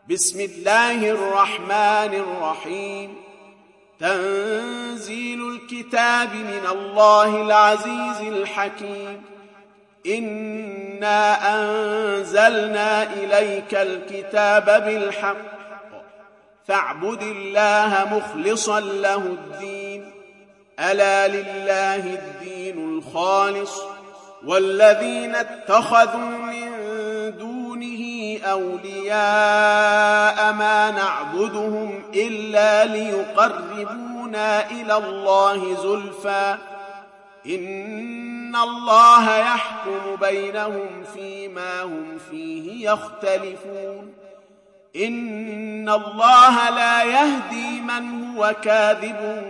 بسم الله الرحمن الرحيم. تنزيل الكتاب من الله العزيز الحكيم. إنا أنزلنا إليك الكتاب بالحق فاعبد الله مخلصا له الدين. ألا لله الدين الخالص والذين اتخذوا من دونه أولياء ما نعبدهم إلا ليقربونا إلى الله زلفى إن الله يحكم بينهم فيما هم فيه يختلفون. إن الله لا يهدي من هو كاذب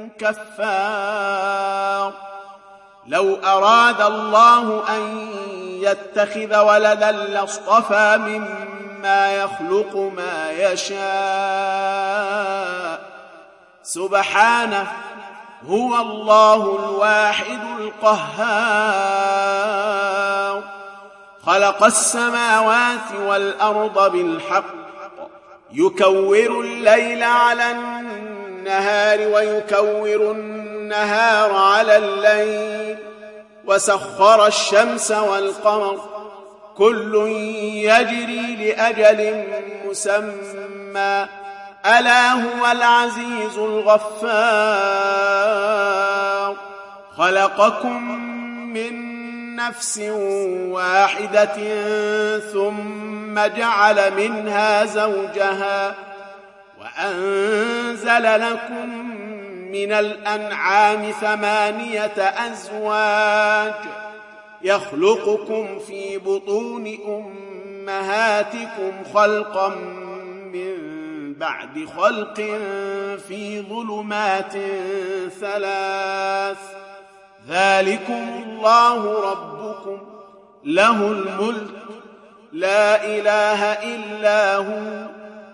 كفار. لو أراد الله أن يتخذ ولدا لاصطفى مما يخلق ما يشاء سبحانه هو الله الواحد القهار. خلق السماوات والأرض بالحق يكور الليل على النهار ويكور النهار على الليل وسخر الشمس والقمر كل يجري لأجل مسمى ألا هو العزيز الغفار. خلقكم من نفس واحدة ثم جعل منها زوجها وأنزل لكم من الأنعام 8 أزواج يخلقكم في بطون أمهاتكم خلقا من بعد خلق في ظلمات 3 ذلكم الله ربكم له الملك لا إله إلا هو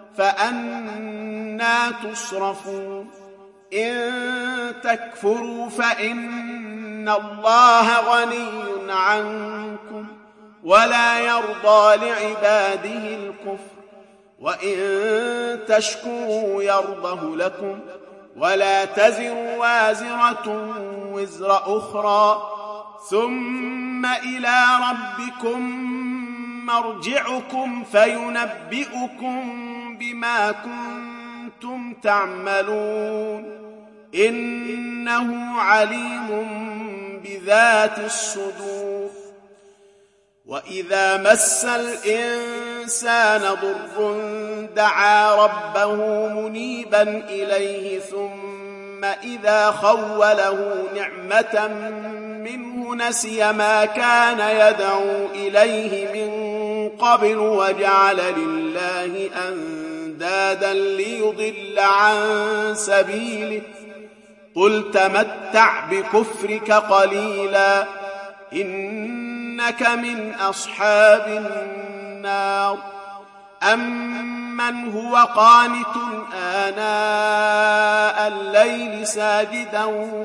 فأنى تصرفون. إن تكفروا فإن الله غني عنكم ولا يرضى لعباده الكفر وإن تشكروا يرضه لكم ولا تزر وازرة وزر أخرى ثم إلى ربكم مرجعكم فينبئكم بما كنتم تعملون إنه عليم بذات الصدور. وإذا مس الإنسان ضر دعا ربه منيبا إليه ثم إذا خوله نعمة منه نسي ما كان يدعو إليه من قبل وجعل لله أندادا ليضل عن سبيله قل تمتع بكفرك قليلا إنك من أصحاب النار. أمن هو قانت آناء الليل ساجدا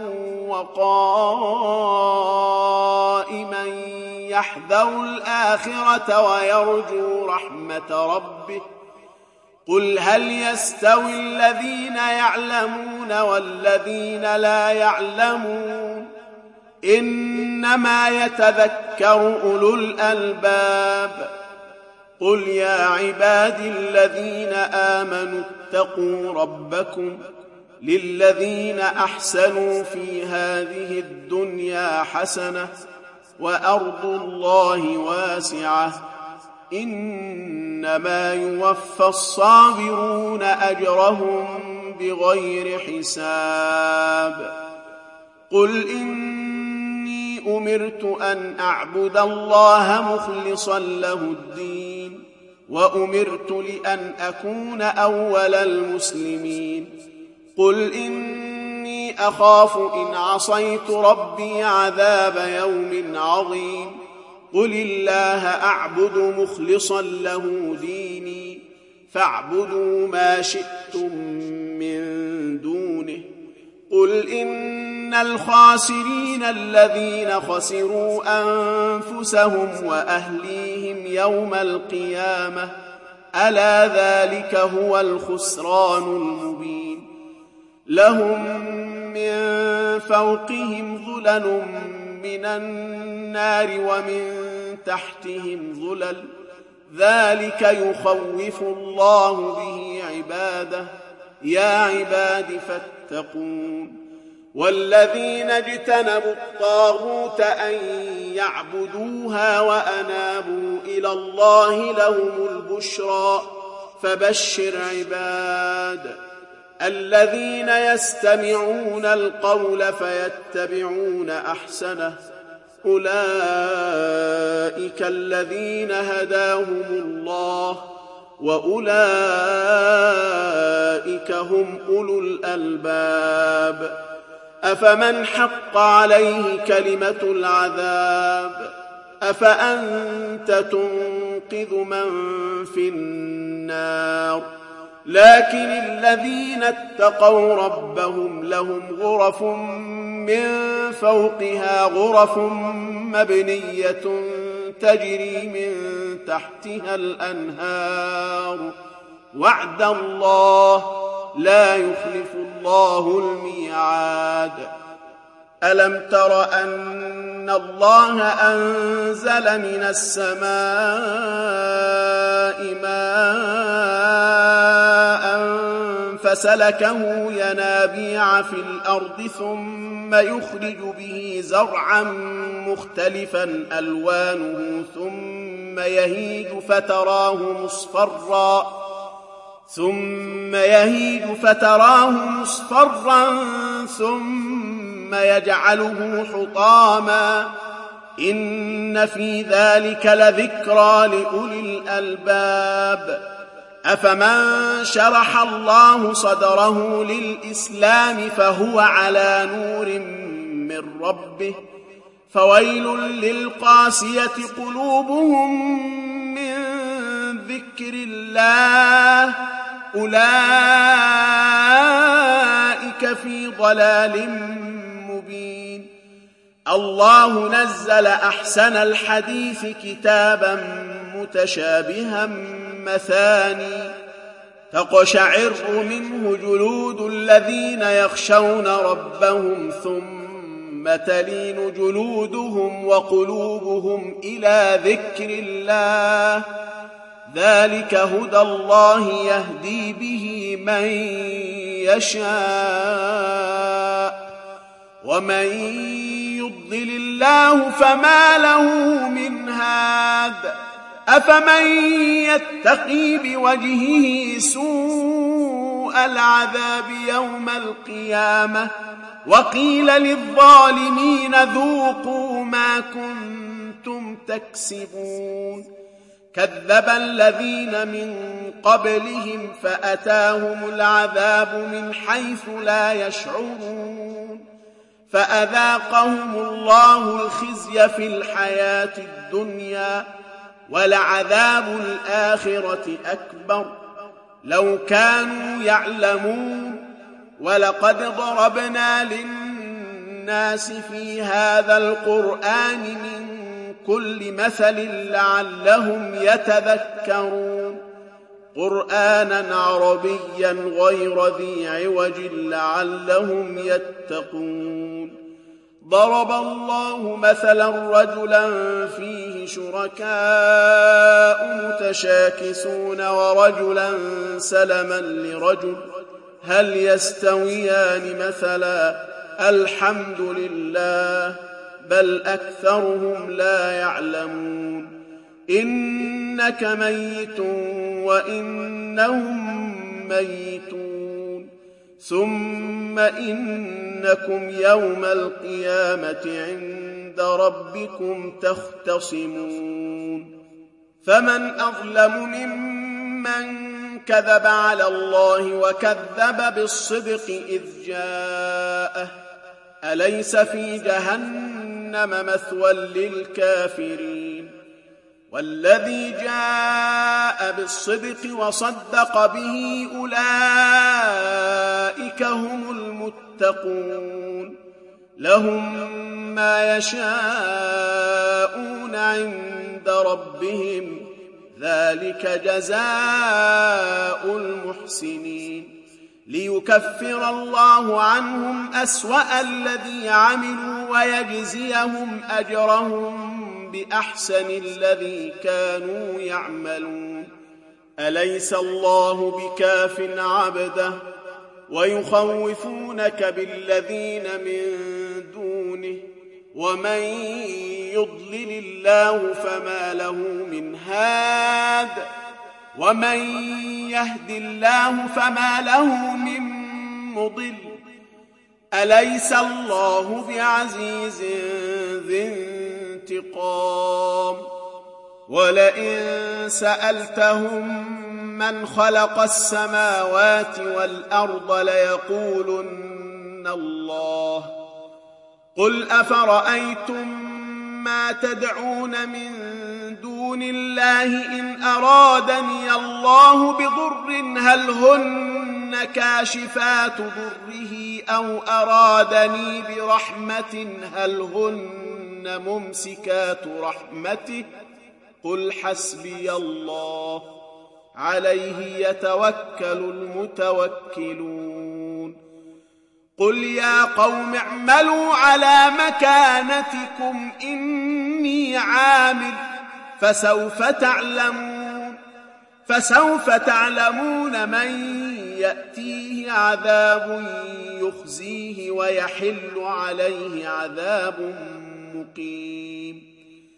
وقائما يحذر الآخرة ويرجو رحمة ربه قل هل يستوي الذين يعلمون والذين لا يعلمون إنما يتذكر أولو الألباب. قل يا عبادي الذين آمنوا اتقوا ربكم للذين أحسنوا في هذه الدنيا حسنة وأرض الله واسعة إنما يوفى الصابرون أجرهم بغير حساب. قل إني أمرت أن أعبد الله مخلصا له الدين وأمرت لأن أكون أول المسلمين. قل إني أخاف إن عصيت ربي عذاب يوم عظيم. قل الله أعبد مخلصا له ديني فاعبدوا ما شئتم من دونه. قل إن الخاسرين الذين خسروا أنفسهم وأهليهم يوم القيامة ألا ذلك هو الخسران المبين لهم من فوقهم ظلل من النار ومن تحتهم ظلل ذلك يخوف الله به عباده يا عباد فاتقون والذين اجتنبوا الطاغوت أن يعبدوها وأنابوا إلى الله لهم البشرى فبشر عباد الذين يستمعون القول فيتبعون أحسنه أولئك الذين هداهم الله وأولئك هم أولو الألباب أفمن حق عليه كلمة العذاب أفأنت تنقذ من في النار لكن الذين اتقوا ربهم لهم غرف من فوقها غرف مبنية تجري من تحتها الأنهار وعد الله لا يخلف الله الميعاد ألم تر أن الله أنزل من السماء ماء فسلكه ينابيع في الأرض ثم يخرج به زرعا مختلفا ألوانه ثم يهيج فتراه مصفرا ثم يجعله حطاما إن في ذلك لذكرى لأولي الألباب أفمن شرح الله صدره للإسلام فهو على نور من ربه فويل للقاسية قلوبهم من ذكر الله أولئك في ضلال مبين الله نزل أحسن الحديث كتابا متشابها مثاني تقشعر منه جلود الذين يخشون ربهم ثم تلين جلودهم وقلوبهم إلى ذكر الله ذلك هدى الله يهدي به من يشاء ومن يضلل الله فما له من هاد أفمن يتقي بوجهه سوء العذاب يوم القيامة وقيل للظالمين ذوقوا ما كنتم تكسبون كذب الذين من قبلهم فأتاهم العذاب من حيث لا يشعرون فأذاقهم الله الخزي في الحياة الدنيا ولعذاب الآخرة أكبر لو كانوا يعلمون ولقد ضربنا للناس في هذا القرآن من كل مثل لعلهم يتذكرون قرآنا عربيا غير ذي عوج لعلهم يتقون ضرب الله مثلا رجلا فيه شركاء متشاكسون ورجلا سلما لرجل هل يستويان مثلا الحمد لله بل أكثرهم لا يعلمون إنك ميت وإنهم ميتون ثم إنكم يوم القيامة عند ربكم تختصمون فمن أظلم ممن كذب على الله وكذب بالصدق إذ جاءه أليس في جهنم مثوى للكافرين والذي جاء بالصدق وصدق به أولئك هم المتقون لهم ما يشاءون عند ربهم ذلك جزاء المحسنين ليكفر الله عنهم أسوأ الذي عملوا ويجزيهم أجرهم بأحسن الذي كانوا يعملون أليس الله بكاف عبده ويخوفونك بالذين من دونه ومن يضلل الله فما له من هاد ومن يهد الله فما له من مضل أليس الله بعزيز ذي انتقام ولئن سألتهم من خلق السماوات والأرض ليقولن الله قل أفرأيتم ما تدعون من دون الله إن أرادني الله بضر هل هن كاشفات ضره أو أرادني برحمة هل هن ممسكات رحمته قل حسبي الله عليه يتوكل المتوكلون قل يا قوم اعملوا على مكانتكم إني عامل فسوف تعلمون من يأتيه عذاب يخزيه ويحل عليه عذاب مقيم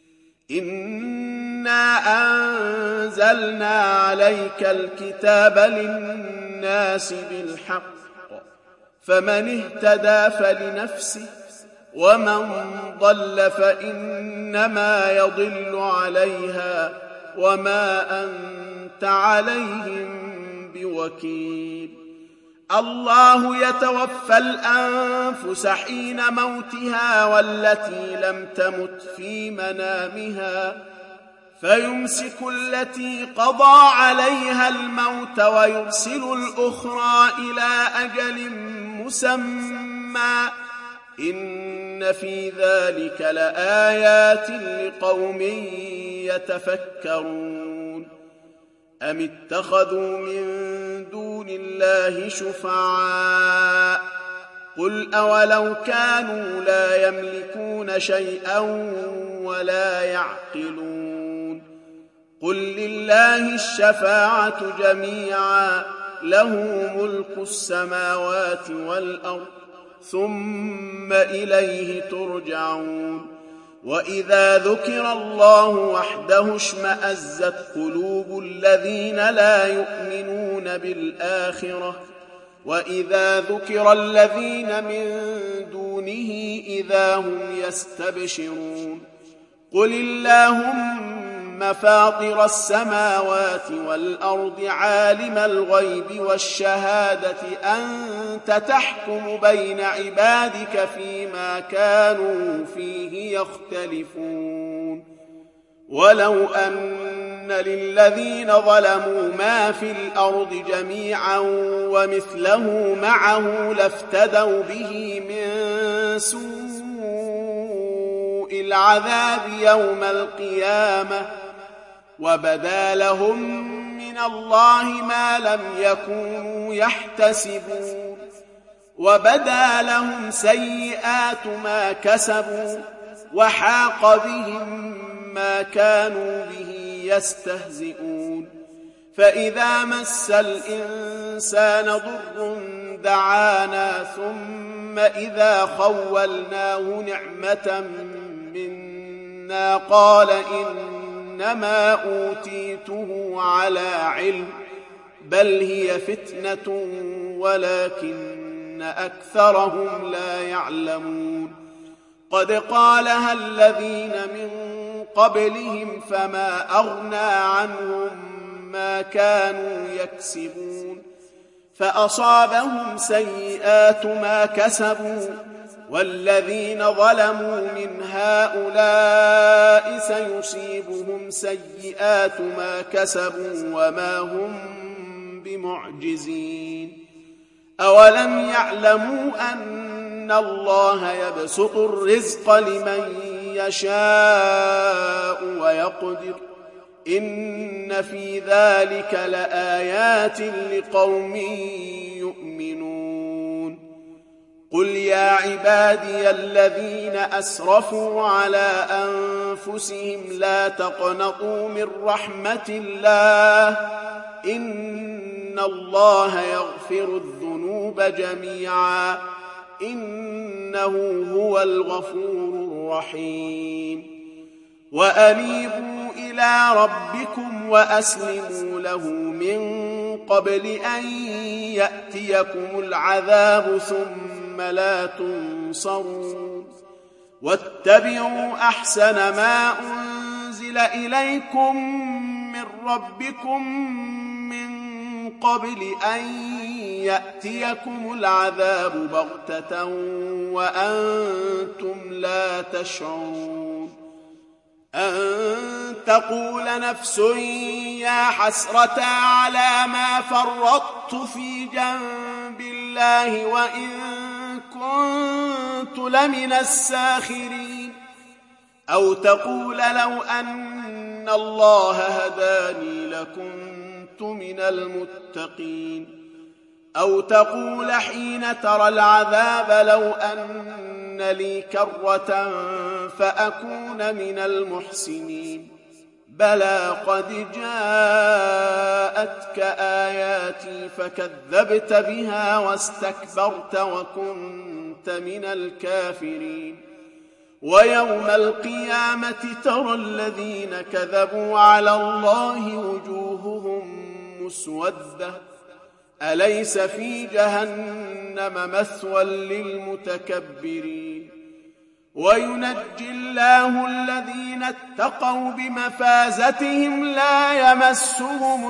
إنا أنزلنا عليك الكتاب للناس بالحق فمن اهتدى فلنفسه ومن ضل فإنما يضل عليها وما أنت عليهم بوكيل الله يتوفى الأنفس حين موتها والتي لم تمت في منامها فيمسك التي قضى عليها الموت ويرسل الأخرى إلى أجل مسمى إن في ذلك لآيات لقوم يتفكرون أم اتخذوا من دون الله شفعاء قل أولو كانوا لا يملكون شيئا ولا يعقلون قل لله الشفاعة جميعا له ملك السماوات والأرض ثم إليه ترجعون وإذا ذكر الله وحده اشمأزت قلوب الذين لا يؤمنون بالآخرة وإذا ذكر الذين من دونه إذا هم يستبشرون قل اللهم فاطر السماوات والأرض عالم الغيب والشهادة أنت تحكم بين عبادك فيما كانوا فيه يختلفون ولو أن للذين ظلموا ما في الأرض جميعا ومثله معه لافتدوا به من سوء العذاب يوم القيامة وبدا لهم من الله ما لم يكونوا يحتسبون وبدا لهم سيئات ما كسبوا وحاق بهم ما كانوا به يستهزئون فإذا مس الإنسان ضر دعانا ثم إذا خولناه نعمة منا قال إنما أوتيته على علم بل هي فتنة ولكن أكثرهم لا يعلمون قد قالها الذين من قبلهم فما أغنى عنهم ما كانوا يكسبون فأصابهم سيئات ما كسبوا والذين ظلموا من هؤلاء سيصيبهم سيئات ما كسبوا وما هم بمعجزين أولم يعلموا أن الله يبسط الرزق لمن يشاء ويقدر إن في ذلك لآيات لقوم يؤمنون قل يا عبادي الذين أسرفوا على أنفسهم لا تقنطوا من رحمة الله إن الله يغفر الذنوب جميعا إنه هو الغفور الرحيم وأنيبوا إلى ربكم وأسلموا له من قبل أن يأتيكم العذاب ثم لا تنصرون واتبعوا أحسن ما أنزل إليكم من ربكم من قبل أن يأتيكم العذاب بغتة وأنتم لا تشعرون أن تقول نفس يا حسرة على ما فرطت في جنب الله وإن كنت لمن الساخرين أو تقول لو أن الله هداني لكنت من المتقين أو تقول حين ترى العذاب لو أن لي كرة فأكون من المحسنين بلى قد جاءتك آياتي فكذبت بها واستكبرت وكنت من الكافرين ويوم القيامة ترى الذين كذبوا على الله وجوههم مسودة أليس في جهنم مثوى للمتكبرين وينجي الله الذين اتقوا بمفازتهم لا يمسهم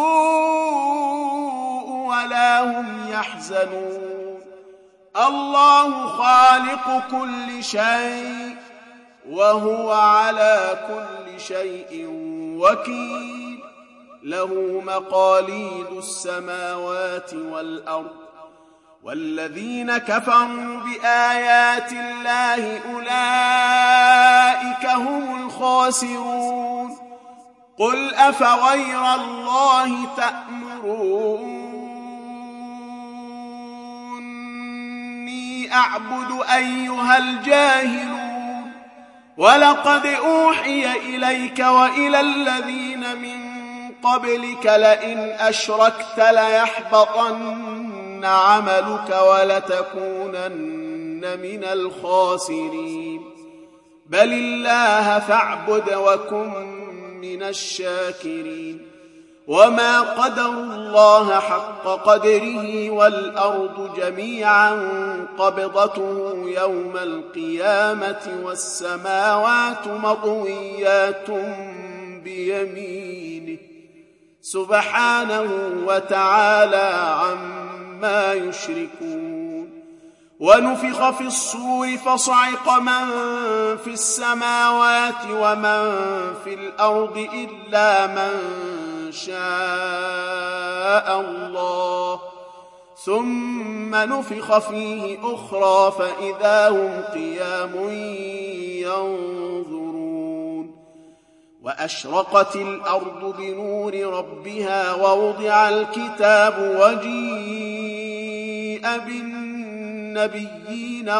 السوء ولا هم يحزنون الله خالق كل شيء وهو على كل شيء وكيل له مقاليد السماوات والأرض والذين كفروا بآيات الله أولئك هم الخاسرون قل أفغير الله تأمروني أعبد أيها الجاهلون ولقد أوحي إليك وإلى الذين من قبلك لئن أشركت ليحبطن عملك ولتكونن من الخاسرين بل الله فاعبد وكن من الشاكرين وما قدروا الله حق قدره والأرض جميعا قبضته يوم القيامة والسماوات مطويات بيمينه سبحانه وتعالى عما يشركون ونفخ في الصور فصعق من في السماوات ومن في الأرض إلا من شاء الله ثم نفخ فيه أخرى فإذا هم قيام ينظرون وأشرقت الأرض بنور ربها ووضع الكتاب وجيء بالنبيين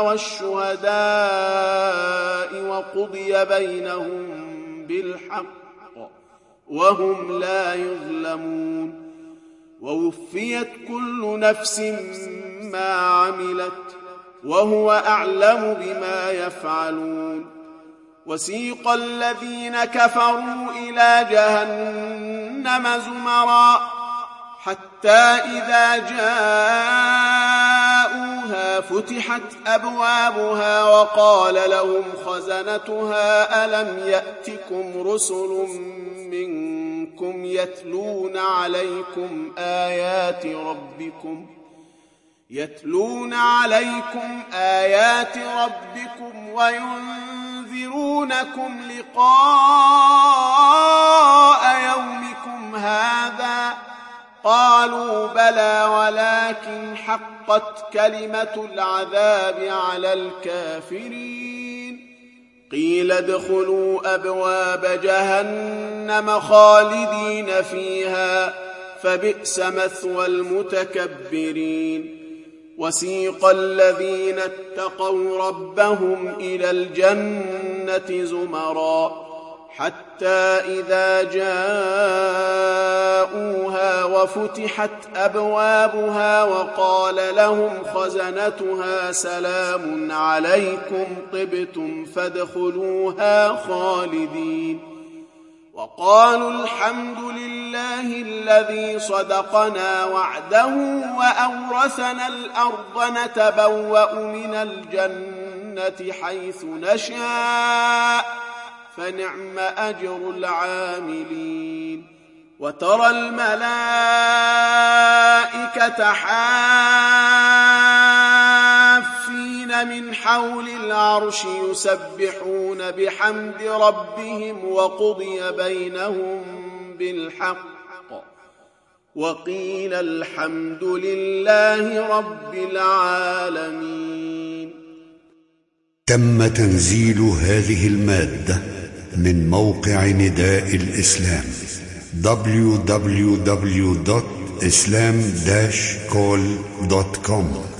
والشهداء وقضي بينهم بالحق وهم لا يظلمون ووفيت كل نفس ما عملت وهو أعلم بما يفعلون وسيق الذين كفروا إلى جهنم زمرا حتى إذا جاءوها فتحت أبوابها وقال لهم خزنتها ألم يأتكم رسل منكم يتلون عليكم آيات ربكم وينذرونكم لقاء يومكم هذا قالوا بلى ولكن حقت كلمة العذاب على الكافرين قيل ادخلوا أبواب جهنم خالدين فيها فبئس مثوى المتكبرين وسيق الذين اتقوا ربهم إلى الجنة زمرا حتى إذا جاءوها وفتحت أبوابها وقال لهم خزنتها سلام عليكم طبتم فادخلوها خالدين وقالوا الحمد لله الذي صدقنا وعده وأورثنا الأرض نتبوأ من الجنة حيث نشاء فنعم أجر العاملين وترى الملائكة حافين من حول العرش يسبحون بحمد ربهم وقضي بينهم بالحق وقيل الحمد لله رب العالمين. تم تنزيل هذه المادة من موقع نداء الإسلام www.islam-call.com